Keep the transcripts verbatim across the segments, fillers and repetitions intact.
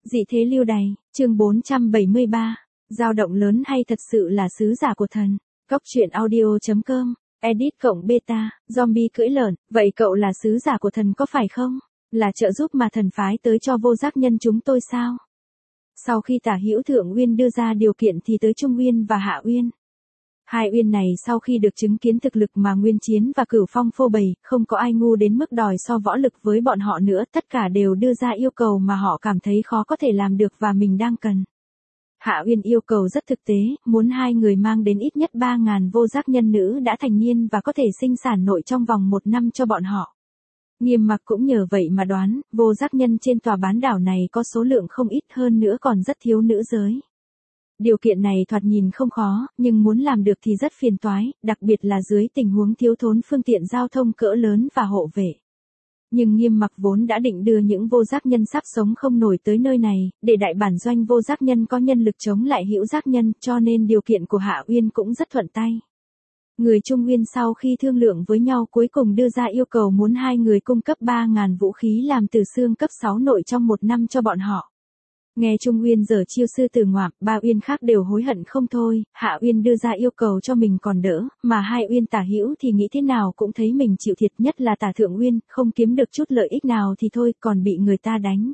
Dị thế lưu đày, chương bốn trăm bảy mươi ba, dao động lớn hay thật sự là sứ giả của thần. Cóc truyện audio.com, edit cộng beta, zombie cưỡi lợn, vậy cậu là sứ giả của thần có phải không? Là trợ giúp mà thần phái tới cho vô giác nhân chúng tôi sao? Sau khi Tả Hữu Thượng Uyên đưa ra điều kiện thì tới Trung Uyên và Hạ Uyên. Hai uyên này sau khi được chứng kiến thực lực mà Nguyên Chiến và Cửu Phong phô bày, không có ai ngu đến mức đòi so võ lực với bọn họ nữa, tất cả đều đưa ra yêu cầu mà họ cảm thấy khó có thể làm được và mình đang cần. Hạ Uyên yêu cầu rất thực tế, muốn hai người mang đến ít nhất ba ngàn vô giác nhân nữ đã thành niên và có thể sinh sản nội trong vòng một năm cho bọn họ. Nghiêm Mặc cũng nhờ vậy mà đoán, vô giác nhân trên tòa bán đảo này có số lượng không ít, hơn nữa còn rất thiếu nữ giới. Điều kiện này thoạt nhìn không khó, nhưng muốn làm được thì rất phiền toái, đặc biệt là dưới tình huống thiếu thốn phương tiện giao thông cỡ lớn và hộ vệ. Nhưng Nghiêm Mặc vốn đã định đưa những vô giác nhân sắp sống không nổi tới nơi này, để đại bản doanh vô giác nhân có nhân lực chống lại hữu giác nhân, cho nên điều kiện của Hạ Uyên cũng rất thuận tay. Người Trung Uyên sau khi thương lượng với nhau cuối cùng đưa ra yêu cầu muốn hai người cung cấp ba ngàn vũ khí làm từ xương cấp sáu nội trong một năm cho bọn họ. Nghe Trung Uyên giở chiêu sư tử ngoạm, ba uyên khác đều hối hận không thôi. Hạ Uyên đưa ra yêu cầu cho mình còn đỡ, mà hai uyên Tả Hữu thì nghĩ thế nào cũng thấy mình chịu thiệt, nhất là Tả Thượng Uyên, không kiếm được chút lợi ích nào thì thôi, còn bị người ta đánh.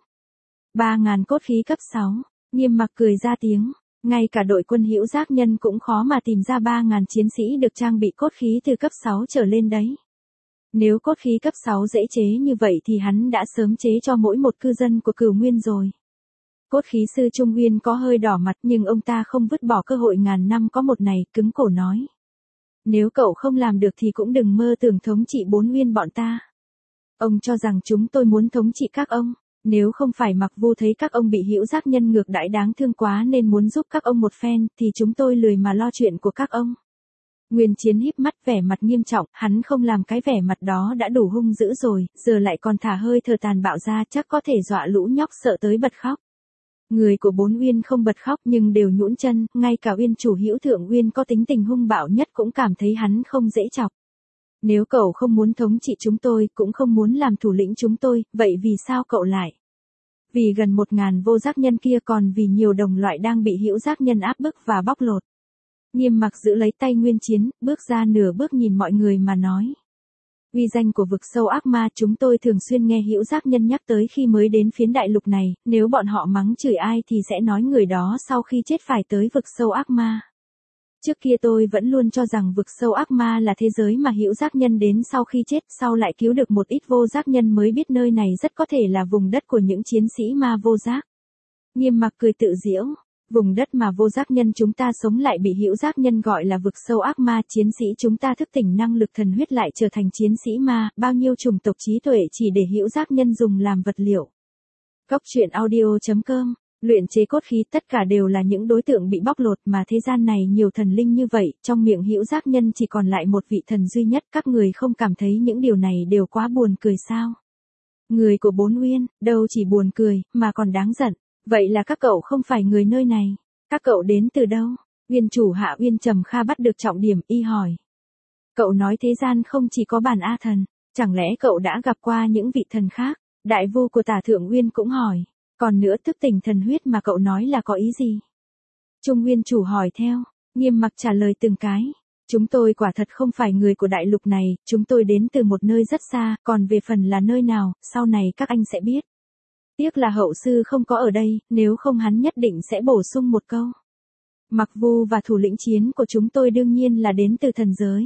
Ba ngàn cốt khí cấp sáu, Nghiêm Mặc cười ra tiếng, ngay cả đội quân hữu giác nhân cũng khó mà tìm ra ba ngàn chiến sĩ được trang bị cốt khí từ cấp sáu trở lên đấy. Nếu cốt khí cấp sáu dễ chế như vậy thì hắn đã sớm chế cho mỗi một cư dân của Cửu Nguyên rồi. Cốt khí sư Trung Uyên có hơi đỏ mặt, nhưng ông ta không vứt bỏ cơ hội ngàn năm có một này, cứng cổ nói. Nếu cậu không làm được thì cũng đừng mơ tưởng thống trị bốn uyên bọn ta. Ông cho rằng chúng tôi muốn thống trị các ông, nếu không phải Mặc Vu thấy các ông bị hữu giác nhân ngược đãi đáng thương quá nên muốn giúp các ông một phen, thì chúng tôi lười mà lo chuyện của các ông. Nguyên Chiến híp mắt vẻ mặt nghiêm trọng, hắn không làm cái vẻ mặt đó đã đủ hung dữ rồi, giờ lại còn thả hơi thở tàn bạo ra, chắc có thể dọa lũ nhóc sợ tới bật khóc. Người của bốn uyên không bật khóc nhưng đều nhũn chân, ngay cả uyên chủ Hữu Thượng Uyên có tính tình hung bạo nhất cũng cảm thấy hắn không dễ chọc. Nếu cậu không muốn thống trị chúng tôi, cũng không muốn làm thủ lĩnh chúng tôi, vậy vì sao cậu lại? Vì gần một ngàn vô giác nhân kia, còn vì nhiều đồng loại đang bị hữu giác nhân áp bức và bóc lột. Nghiêm Mặc giữ lấy tay Nguyên Chiến, bước ra nửa bước nhìn mọi người mà nói. Uy danh của vực sâu ác ma chúng tôi thường xuyên nghe hữu giác nhân nhắc tới khi mới đến phiến đại lục này, nếu bọn họ mắng chửi ai thì sẽ nói người đó sau khi chết phải tới vực sâu ác ma. Trước kia tôi vẫn luôn cho rằng vực sâu ác ma là thế giới mà hữu giác nhân đến sau khi chết, sau lại cứu được một ít vô giác nhân mới biết nơi này rất có thể là vùng đất của những chiến sĩ ma vô giác. Nghiêm Mặc cười tự giễu. Vùng đất mà vô giác nhân chúng ta sống lại bị hữu giác nhân gọi là vực sâu ác ma, chiến sĩ chúng ta thức tỉnh năng lực thần huyết lại trở thành chiến sĩ ma, bao nhiêu chủng tộc trí tuệ chỉ để hữu giác nhân dùng làm vật liệu. Cóc truyện audio.com, luyện chế cốt khí tất cả đều là những đối tượng bị bóc lột, mà thế gian này nhiều thần linh như vậy, trong miệng hữu giác nhân chỉ còn lại một vị thần duy nhất, các người không cảm thấy những điều này đều quá buồn cười sao? Người của bốn uyên, đâu chỉ buồn cười, mà còn đáng giận. Vậy là các cậu không phải người nơi này. Các cậu đến từ đâu? Uyên chủ Hạ Uyên Trầm Kha bắt được trọng điểm, y hỏi. Cậu nói thế gian không chỉ có bản A thần, chẳng lẽ cậu đã gặp qua những vị thần khác? Đại vu của Tả Thượng Uyên cũng hỏi. Còn nữa, thức tỉnh thần huyết mà cậu nói là có ý gì? Trung Uyên chủ hỏi theo. Nghiêm Mặc trả lời từng cái. Chúng tôi quả thật không phải người của đại lục này, chúng tôi đến từ một nơi rất xa, còn về phần là nơi nào, sau này các anh sẽ biết. Tiếc là hậu sư không có ở đây, nếu không hắn nhất định sẽ bổ sung một câu. Mặc Vu và thủ lĩnh chiến của chúng tôi đương nhiên là đến từ thần giới.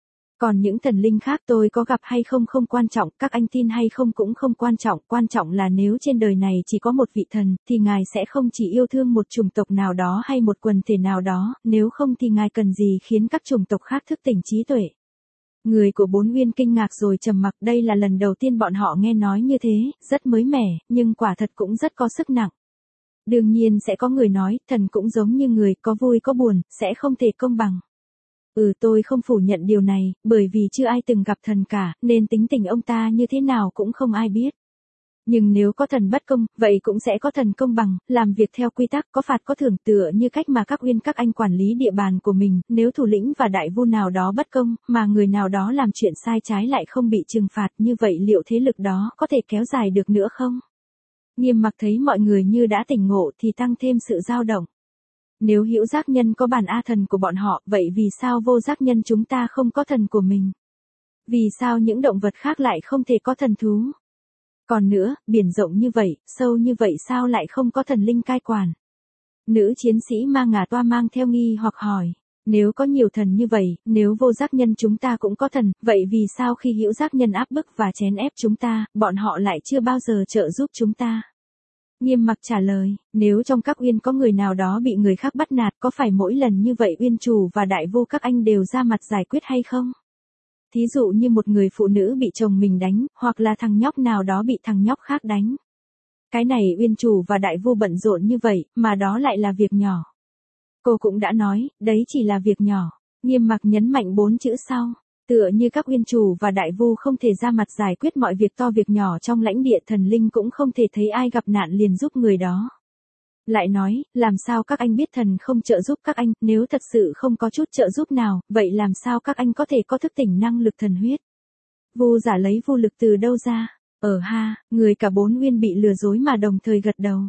Còn những thần linh khác tôi có gặp hay không không quan trọng, các anh tin hay không cũng không quan trọng, quan trọng là nếu trên đời này chỉ có một vị thần, thì ngài sẽ không chỉ yêu thương một chủng tộc nào đó hay một quần thể nào đó, nếu không thì ngài cần gì khiến các chủng tộc khác thức tỉnh trí tuệ. Người của bốn uyên kinh ngạc rồi trầm mặc, đây là lần đầu tiên bọn họ nghe nói như thế, rất mới mẻ, nhưng quả thật cũng rất có sức nặng. Đương nhiên sẽ có người nói, thần cũng giống như người, có vui có buồn, sẽ không thể công bằng. Ừ, tôi không phủ nhận điều này, bởi vì chưa ai từng gặp thần cả, nên tính tình ông ta như thế nào cũng không ai biết. Nhưng nếu có thần bất công, vậy cũng sẽ có thần công bằng, làm việc theo quy tắc, có phạt có thưởng, tựa như cách mà các uyên các anh quản lý địa bàn của mình, nếu thủ lĩnh và đại vu nào đó bất công, mà người nào đó làm chuyện sai trái lại không bị trừng phạt, như vậy liệu thế lực đó có thể kéo dài được nữa không? Nghiêm mặc thấy mọi người như đã tỉnh ngộ thì tăng thêm sự dao động. Nếu hữu giác nhân có bản A thần của bọn họ, vậy vì sao vô giác nhân chúng ta không có thần của mình? Vì sao những động vật khác lại không thể có thần thú? Còn nữa, biển rộng như vậy, sâu như vậy sao lại không có thần linh cai quản? Nữ chiến sĩ Ma Ngà Toa mang theo nghi hoặc hỏi. Nếu có nhiều thần như vậy, nếu vô giác nhân chúng ta cũng có thần, vậy vì sao khi hữu giác nhân áp bức và chèn ép chúng ta, bọn họ lại chưa bao giờ trợ giúp chúng ta? Nghiêm mặc trả lời, nếu trong các uyên có người nào đó bị người khác bắt nạt, có phải mỗi lần như vậy uyên chủ và đại vô các anh đều ra mặt giải quyết hay không? Thí dụ như một người phụ nữ bị chồng mình đánh, hoặc là thằng nhóc nào đó bị thằng nhóc khác đánh. Cái này uyên chủ và đại vô bận rộn như vậy, mà đó lại là việc nhỏ. Cô cũng đã nói, đấy chỉ là việc nhỏ. Nghiêm mặc nhấn mạnh bốn chữ sau. Tựa như các uyên chủ và đại vu không thể ra mặt giải quyết mọi việc to việc nhỏ trong lãnh địa, thần linh cũng không thể thấy ai gặp nạn liền giúp người đó. Lại nói, làm sao các anh biết thần không trợ giúp các anh, nếu thật sự không có chút trợ giúp nào, vậy làm sao các anh có thể có thức tỉnh năng lực thần huyết? Vu giả lấy vu lực từ đâu ra? Ở ha, người cả bốn uyên bị lừa dối mà đồng thời gật đầu.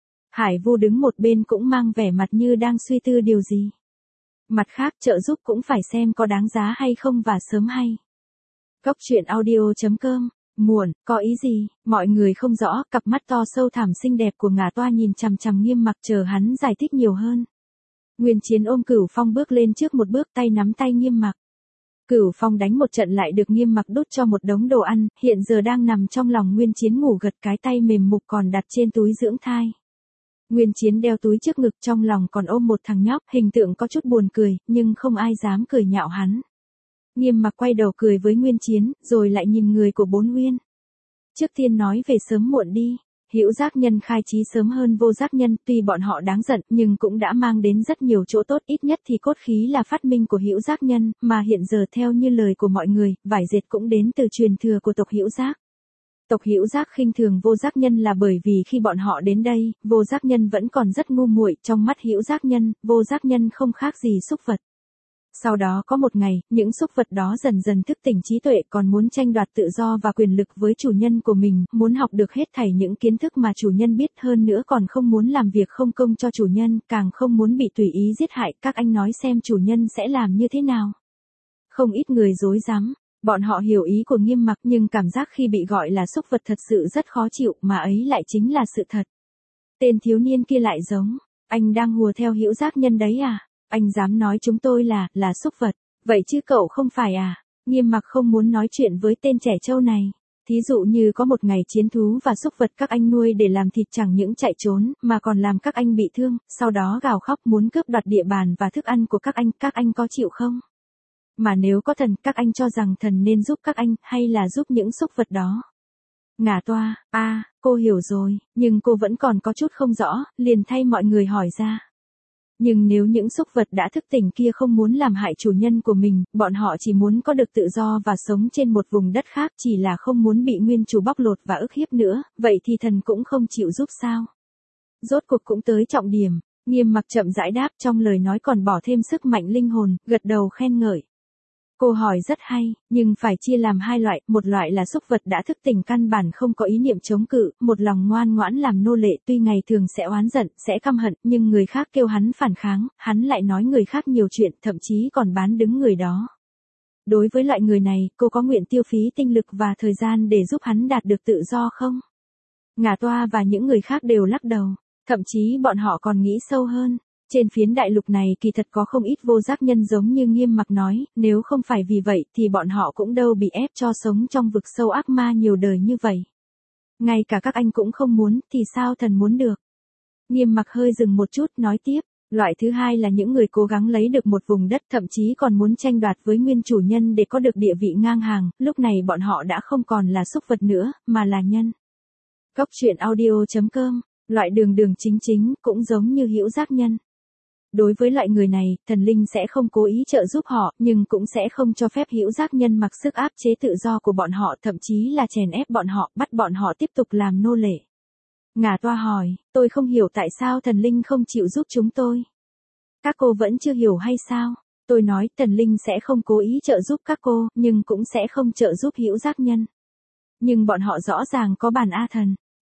Hải vu đứng một bên cũng mang vẻ mặt như đang suy tư điều gì. Mặt khác, trợ giúp cũng phải xem có đáng giá hay không và sớm hay. Cốc truyện audio chấm com. Muộn, có ý gì? Mọi người không rõ, cặp mắt to sâu thẳm xinh đẹp của Ngà Toa nhìn chằm chằm Nghiêm mặc chờ hắn giải thích nhiều hơn. Nguyên Chiến ôm Cửu Phong bước lên trước một bước, tay nắm tay Nghiêm mặc. Cửu Phong đánh một trận lại được Nghiêm mặc đút cho một đống đồ ăn, hiện giờ đang nằm trong lòng Nguyên Chiến ngủ gật, cái tay mềm mục còn đặt trên túi dưỡng thai. Nguyên Chiến đeo túi trước ngực, trong lòng còn ôm một thằng nhóc, hình tượng có chút buồn cười, nhưng không ai dám cười nhạo hắn. Nghiêm mặc quay đầu cười với Nguyên Chiến, rồi lại nhìn người của bốn uyên. Trước tiên nói về sớm muộn đi. Hữu giác nhân khai trí sớm hơn vô giác nhân, tuy bọn họ đáng giận, nhưng cũng đã mang đến rất nhiều chỗ tốt, ít nhất thì cốt khí là phát minh của hữu giác nhân, mà hiện giờ theo như lời của mọi người, vải dệt cũng đến từ truyền thừa của tộc hữu giác. Tộc hữu giác khinh thường vô giác nhân là bởi vì khi bọn họ đến đây, vô giác nhân vẫn còn rất ngu muội, trong mắt hữu giác nhân, vô giác nhân không khác gì súc vật. Sau đó có một ngày, những súc vật đó dần dần thức tỉnh trí tuệ, còn muốn tranh đoạt tự do và quyền lực với chủ nhân của mình, muốn học được hết thảy những kiến thức mà chủ nhân biết, hơn nữa còn không muốn làm việc không công cho chủ nhân, càng không muốn bị tùy ý giết hại. Các anh nói xem chủ nhân sẽ làm như thế nào? Không ít người rối rắm, bọn họ hiểu ý của Nghiêm mặc nhưng cảm giác khi bị gọi là súc vật thật sự rất khó chịu, mà ấy lại chính là sự thật. Tên thiếu niên kia lại giống, anh đang hùa theo hữu giác nhân đấy à? Anh dám nói chúng tôi là, là súc vật, vậy chứ cậu không phải à? Nghiêm mặc không muốn nói chuyện với tên trẻ trâu này. Thí dụ như có một ngày chiến thú và súc vật các anh nuôi để làm thịt chẳng những chạy trốn, mà còn làm các anh bị thương, sau đó gào khóc muốn cướp đoạt địa bàn và thức ăn của các anh, các anh có chịu không? Mà nếu có thần, các anh cho rằng thần nên giúp các anh, hay là giúp những súc vật đó? Ngà Toa, a à, cô hiểu rồi, nhưng cô vẫn còn có chút không rõ, liền thay mọi người hỏi ra. Nhưng nếu những súc vật đã thức tỉnh kia không muốn làm hại chủ nhân của mình, bọn họ chỉ muốn có được tự do và sống trên một vùng đất khác, chỉ là không muốn bị nguyên chủ bóc lột và ức hiếp nữa, vậy thì thần cũng không chịu giúp sao? Rốt cuộc cũng tới trọng điểm, Nghiêm mặc chậm rãi đáp, trong lời nói còn bỏ thêm sức mạnh linh hồn, gật đầu khen ngợi. Cô hỏi rất hay, nhưng phải chia làm hai loại, một loại là súc vật đã thức tỉnh căn bản không có ý niệm chống cự, một lòng ngoan ngoãn làm nô lệ, tuy ngày thường sẽ oán giận, sẽ căm hận, nhưng người khác kêu hắn phản kháng, hắn lại nói người khác nhiều chuyện, thậm chí còn bán đứng người đó. Đối với loại người này, cô có nguyện tiêu phí tinh lực và thời gian để giúp hắn đạt được tự do không? Ngà Toa và những người khác đều lắc đầu, thậm chí bọn họ còn nghĩ sâu hơn. Trên phiến đại lục này kỳ thật có không ít vô giác nhân giống như Nghiêm mặc nói, nếu không phải vì vậy thì bọn họ cũng đâu bị ép cho sống trong vực sâu ác ma nhiều đời như vậy. Ngay cả các anh cũng không muốn, thì sao thần muốn được? Nghiêm mặc hơi dừng một chút, nói tiếp, loại thứ hai là những người cố gắng lấy được một vùng đất, thậm chí còn muốn tranh đoạt với nguyên chủ nhân để có được địa vị ngang hàng, lúc này bọn họ đã không còn là súc vật nữa, mà là nhân. Cốc truyện audio chấm com, loại đường đường chính chính, cũng giống như hữu giác nhân. Đối với loại người này, thần linh sẽ không cố ý trợ giúp họ, nhưng cũng sẽ không cho phép hữu giác nhân mặc sức áp chế tự do của bọn họ, thậm chí là chèn ép bọn họ, bắt bọn họ tiếp tục làm nô lệ. Ngà Toa hỏi, tôi không hiểu tại sao thần linh không chịu giúp chúng tôi. Các cô vẫn chưa hiểu hay sao? Tôi nói, thần linh sẽ không cố ý trợ giúp các cô, nhưng cũng sẽ không trợ giúp hữu giác nhân. Nhưng bọn họ rõ ràng có bản A thần.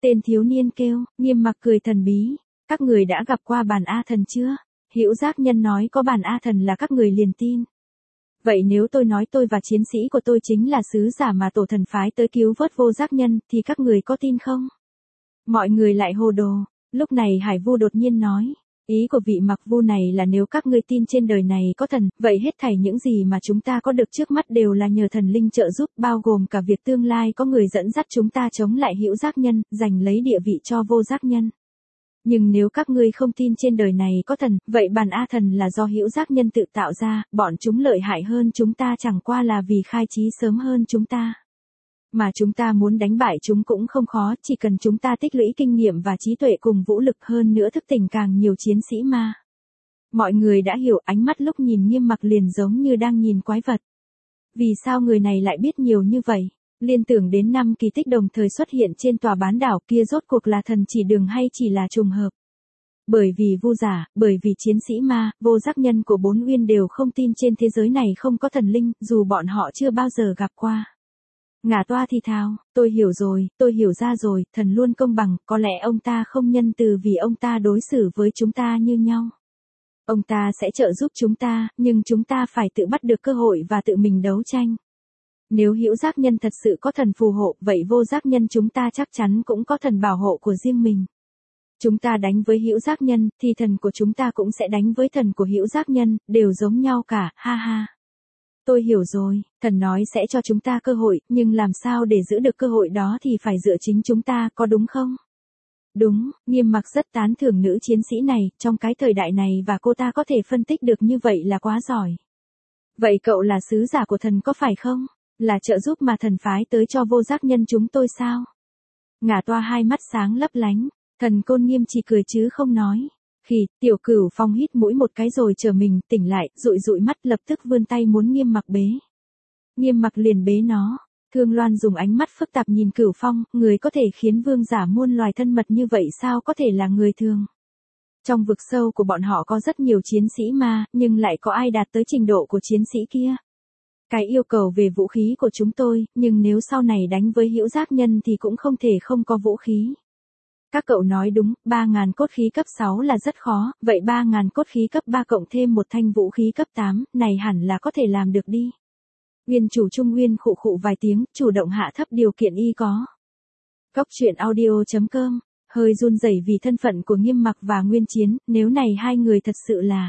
Tên thiếu niên kêu, Nghiêm Mặc cười thần bí. Các người đã gặp qua bàn A thần chưa? Hữu Giác Nhân nói có bàn A thần là các người liền tin. Vậy nếu tôi nói tôi và chiến sĩ của tôi chính là sứ giả mà tổ thần phái tới cứu vớt Vô Giác Nhân, thì các người có tin không? Mọi người lại hồ đồ. Lúc này Hải Vu đột nhiên nói. Ý của vị Mặc Vu này là nếu các ngươi tin trên đời này có thần, vậy hết thảy những gì mà chúng ta có được trước mắt đều là nhờ thần linh trợ giúp, bao gồm cả việc tương lai có người dẫn dắt chúng ta chống lại Hữu Giác Nhân, giành lấy địa vị cho Vô Giác Nhân. Nhưng nếu các ngươi không tin trên đời này có thần, vậy bàn A thần là do Hữu Giác Nhân tự tạo ra, bọn chúng lợi hại hơn chúng ta chẳng qua là vì khai trí sớm hơn chúng ta. Mà chúng ta muốn đánh bại chúng cũng không khó, chỉ cần chúng ta tích lũy kinh nghiệm và trí tuệ cùng vũ lực, hơn nữa thức tỉnh càng nhiều chiến sĩ ma. Mọi người đã hiểu, ánh mắt lúc nhìn Nghiêm Mặc liền giống như đang nhìn quái vật. Vì sao người này lại biết nhiều như vậy? Liên tưởng đến năm kỳ tích đồng thời xuất hiện trên tòa bán đảo kia, rốt cuộc là thần chỉ đường hay chỉ là trùng hợp? Bởi vì Vu giả, bởi vì chiến sĩ ma, Vô Giác Nhân của Bốn Uyên đều không tin trên thế giới này không có thần linh, dù bọn họ chưa bao giờ gặp qua. Ngả toa thì thào, tôi hiểu rồi, tôi hiểu ra rồi, thần luôn công bằng, có lẽ ông ta không nhân từ vì ông ta đối xử với chúng ta như nhau. Ông ta sẽ trợ giúp chúng ta, nhưng chúng ta phải tự bắt được cơ hội và tự mình đấu tranh. Nếu Hữu Giác Nhân thật sự có thần phù hộ, vậy Vô Giác Nhân chúng ta chắc chắn cũng có thần bảo hộ của riêng mình. Chúng ta đánh với Hữu Giác Nhân, thì thần của chúng ta cũng sẽ đánh với thần của Hữu Giác Nhân, đều giống nhau cả, ha ha. Tôi hiểu rồi, thần nói sẽ cho chúng ta cơ hội, nhưng làm sao để giữ được cơ hội đó thì phải dựa chính chúng ta, có đúng không? Đúng, Nghiêm Mặc rất tán thưởng nữ chiến sĩ này, trong cái thời đại này và cô ta có thể phân tích được như vậy là quá giỏi. Vậy cậu là sứ giả của thần có phải không? Là trợ giúp mà thần phái tới cho Vô Giác Nhân chúng tôi sao? Ngả toa hai mắt sáng lấp lánh, thần Côn Nghiêm chỉ cười chứ không nói. Khi, Tiểu Cửu Phong hít mũi một cái rồi chờ mình, tỉnh lại, dụi dụi mắt lập tức vươn tay muốn Nghiêm Mặc bế. Nghiêm Mặc liền bế nó. Thương Loan dùng ánh mắt phức tạp nhìn Cửu Phong, người có thể khiến vương giả muôn loài thân mật như vậy sao có thể là người thường. Trong vực sâu của bọn họ có rất nhiều chiến sĩ ma, nhưng lại có ai đạt tới trình độ của chiến sĩ kia. Cái yêu cầu về vũ khí của chúng tôi, nhưng nếu sau này đánh với Hữu Giác Nhân thì cũng không thể không có vũ khí. Các cậu nói đúng, ba nghìn cốt khí cấp sáu là rất khó, vậy ba nghìn cốt khí cấp ba cộng thêm một thanh vũ khí cấp tám, này hẳn là có thể làm được đi. Uyên chủ Trung Uyên khụ khụ vài tiếng, chủ động hạ thấp điều kiện y có. Góc truyện audio chấm com, hơi run rẩy vì thân phận của Nghiêm Mặc và Nguyên Chiến, nếu này hai người thật sự là.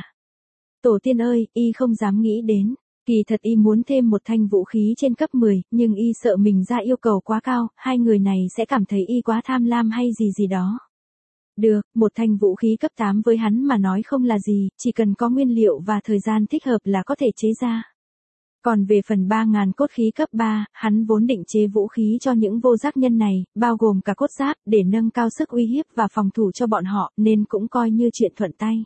Tổ tiên ơi, y không dám nghĩ đến. Kỳ thật y muốn thêm một thanh vũ khí trên cấp mười, nhưng y sợ mình ra yêu cầu quá cao, hai người này sẽ cảm thấy y quá tham lam hay gì gì đó. Được, một thanh vũ khí cấp tám với hắn mà nói không là gì, chỉ cần có nguyên liệu và thời gian thích hợp là có thể chế ra. Còn về phần ba nghìn cốt khí cấp ba, hắn vốn định chế vũ khí cho những Vô Giác Nhân này, bao gồm cả cốt giáp, để nâng cao sức uy hiếp và phòng thủ cho bọn họ, nên cũng coi như chuyện thuận tay.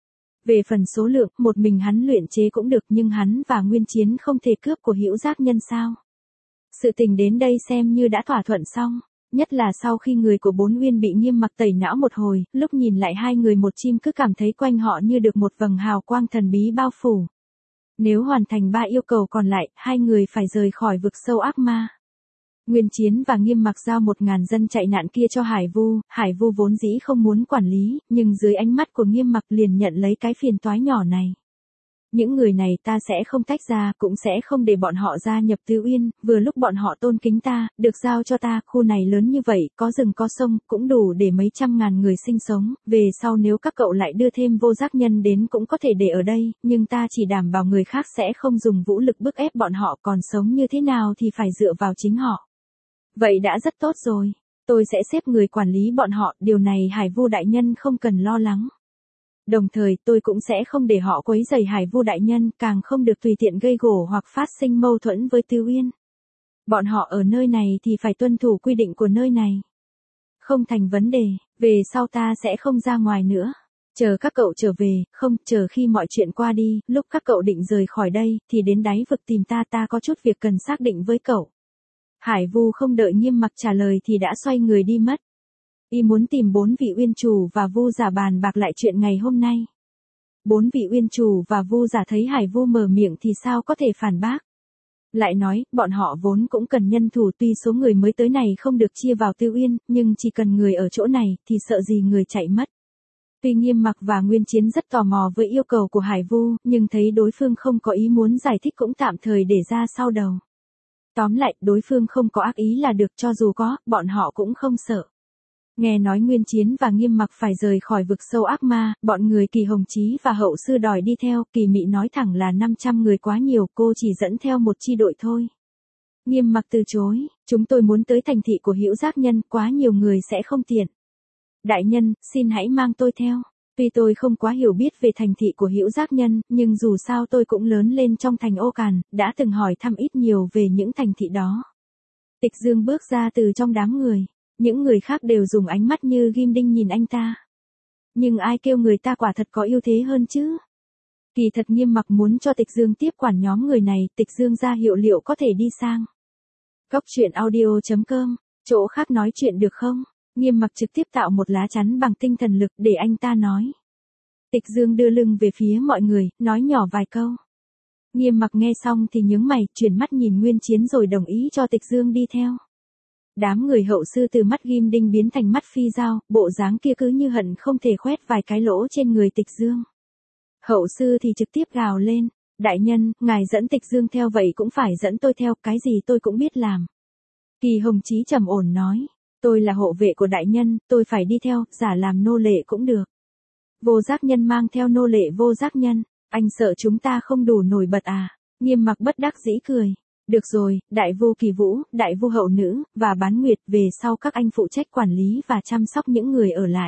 Về phần số lượng, một mình hắn luyện chế cũng được, nhưng hắn và Nguyên Chiến không thể cướp của Hữu Giác Nhân sao? Sự tình đến đây xem như đã thỏa thuận xong, nhất là sau khi người của Bốn Uyên bị Nghiêm Mặc tẩy não một hồi, lúc nhìn lại hai người một chim cứ cảm thấy quanh họ như được một vầng hào quang thần bí bao phủ. Nếu hoàn thành ba yêu cầu còn lại, hai người phải rời khỏi vực sâu ác ma. Nguyên Chiến và Nghiêm Mặc giao một ngàn dân chạy nạn kia cho Hải Vu, Hải Vu vốn dĩ không muốn quản lý, nhưng dưới ánh mắt của Nghiêm Mặc liền nhận lấy cái phiền toái nhỏ này. Những người này ta sẽ không tách ra, cũng sẽ không để bọn họ gia nhập Tứ Uyên, vừa lúc bọn họ tôn kính ta, được giao cho ta, khu này lớn như vậy, có rừng có sông, cũng đủ để mấy trăm ngàn người sinh sống, về sau nếu các cậu lại đưa thêm Vô Giác Nhân đến cũng có thể để ở đây, nhưng ta chỉ đảm bảo người khác sẽ không dùng vũ lực bức ép bọn họ, còn sống như thế nào thì phải dựa vào chính họ. Vậy đã rất tốt rồi, tôi sẽ xếp người quản lý bọn họ, điều này Hải Vu đại nhân không cần lo lắng. Đồng thời tôi cũng sẽ không để họ quấy rầy Hải Vu đại nhân, càng không được tùy tiện gây gổ hoặc phát sinh mâu thuẫn với Tứ Uyên. Bọn họ ở nơi này thì phải tuân thủ quy định của nơi này. Không thành vấn đề, về sau ta sẽ không ra ngoài nữa. Chờ các cậu trở về, không, chờ khi mọi chuyện qua đi, lúc các cậu định rời khỏi đây, thì đến đáy vực tìm ta, ta có chút việc cần xác định với cậu. Hải Vu không đợi Nghiêm Mặc trả lời thì đã xoay người đi mất. Y muốn tìm bốn vị uyên chủ và Vu giả bàn bạc lại chuyện ngày hôm nay. Bốn vị uyên chủ và Vu giả thấy Hải Vu mở miệng thì sao có thể phản bác. Lại nói, bọn họ vốn cũng cần nhân thủ, tuy số người mới tới này không được chia vào Tư Uyên, nhưng chỉ cần người ở chỗ này, thì sợ gì người chạy mất. Tuy Nghiêm Mặc và Nguyên Chiến rất tò mò với yêu cầu của Hải Vu, nhưng thấy đối phương không có ý muốn giải thích cũng tạm thời để ra sau đầu. Tóm lại, đối phương không có ác ý là được, cho dù có, bọn họ cũng không sợ. Nghe nói Nguyên Chiến và Nghiêm Mặc phải rời khỏi vực sâu ác ma, bọn người Kỳ Hồng Chí và Hậu Sư đòi đi theo, Kỳ Mị nói thẳng là năm trăm người quá nhiều, cô chỉ dẫn theo một chi đội thôi. Nghiêm Mặc từ chối, chúng tôi muốn tới thành thị của Hữu Giác Nhân, quá nhiều người sẽ không tiện. Đại nhân, xin hãy mang tôi theo. Tuy tôi không quá hiểu biết về thành thị của Hữu Giác Nhân, nhưng dù sao tôi cũng lớn lên trong thành Ô Càn, đã từng hỏi thăm ít nhiều về những thành thị đó. Tịch Dương bước ra từ trong đám người. Những người khác đều dùng ánh mắt như ghim đinh nhìn anh ta. Nhưng ai kêu người ta quả thật có ưu thế hơn chứ? Kỳ thật Nghiêm Mặc muốn cho Tịch Dương tiếp quản nhóm người này, Tịch Dương ra hiệu liệu có thể đi sang. Cốc truyện audio chấm com, chỗ khác nói chuyện được không? Nghiêm Mặc trực tiếp tạo một lá chắn bằng tinh thần lực để anh ta nói. Tịch Dương đưa lưng về phía mọi người, nói nhỏ vài câu. Nghiêm Mặc nghe xong thì nhướng mày, chuyển mắt nhìn Nguyên Chiến rồi đồng ý cho Tịch Dương đi theo. Đám người Hậu Sư từ mắt ghim đinh biến thành mắt phi dao, bộ dáng kia cứ như hận không thể khoét vài cái lỗ trên người Tịch Dương. Hậu Sư thì trực tiếp gào lên, đại nhân, ngài dẫn Tịch Dương theo vậy cũng phải dẫn tôi theo, cái gì tôi cũng biết làm. Kỳ Hồng Chí trầm ổn nói, tôi là hộ vệ của đại nhân, tôi phải đi theo, giả làm nô lệ cũng được. Vô Giác Nhân mang theo nô lệ Vô Giác Nhân, anh sợ chúng ta không đủ nổi bật à? Nghiêm Mặc bất đắc dĩ cười. Được rồi, Đại Vu Kỳ Vũ, Đại Vu Hậu Nữ, và Bán Nguyệt, về sau các anh phụ trách quản lý và chăm sóc những người ở lại.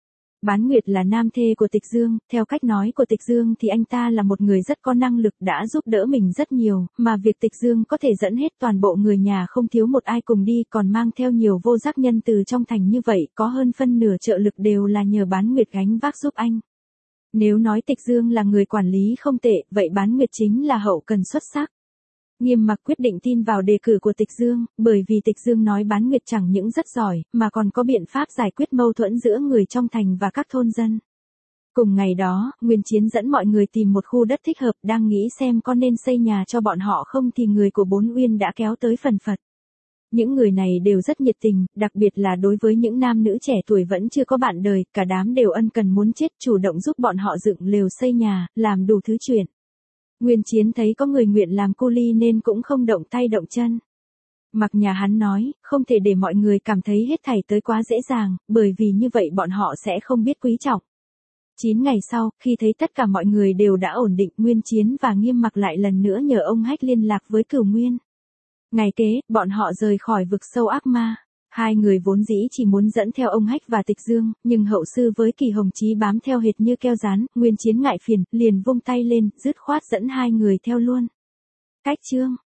Bán Nguyệt là nam thê của Tịch Dương, theo cách nói của Tịch Dương thì anh ta là một người rất có năng lực, đã giúp đỡ mình rất nhiều, mà việc Tịch Dương có thể dẫn hết toàn bộ người nhà không thiếu một ai cùng đi, còn mang theo nhiều Vô Giác Nhân từ trong thành như vậy, có hơn phân nửa trợ lực đều là nhờ Bán Nguyệt gánh vác giúp anh. Nếu nói Tịch Dương là người quản lý không tệ, vậy Bán Nguyệt chính là hậu cần xuất sắc. Nghiêm Mặc quyết định tin vào đề cử của Tịch Dương, bởi vì Tịch Dương nói Bán Nguyệt chẳng những rất giỏi, mà còn có biện pháp giải quyết mâu thuẫn giữa người trong thành và các thôn dân. Cùng ngày đó, Nguyên Chiến dẫn mọi người tìm một khu đất thích hợp, đang nghĩ xem có nên xây nhà cho bọn họ không thì người của Bốn Uyên đã kéo tới phần phật. Những người này đều rất nhiệt tình, đặc biệt là đối với những nam nữ trẻ tuổi vẫn chưa có bạn đời, cả đám đều ân cần muốn chết, chủ động giúp bọn họ dựng lều xây nhà, làm đủ thứ chuyện. Nguyên Chiến thấy có người nguyện làm cu li nên cũng không động tay động chân. Mặc nhà hắn nói, không thể để mọi người cảm thấy hết thảy tới quá dễ dàng, bởi vì như vậy bọn họ sẽ không biết quý trọng. Chín ngày sau, khi thấy tất cả mọi người đều đã ổn định, Nguyên Chiến và Nghiêm Mặc lại lần nữa nhờ ông Hách liên lạc với Cửu Nguyên. Ngày kế, bọn họ rời khỏi vực sâu ác ma. Hai người vốn dĩ chỉ muốn dẫn theo ông Hách và Tịch Dương, nhưng Hậu Sư với Kỳ Hồng Chí bám theo hệt như keo dán, Nguyên Chiến ngại phiền, liền vung tay lên, dứt khoát dẫn hai người theo luôn. Cách chương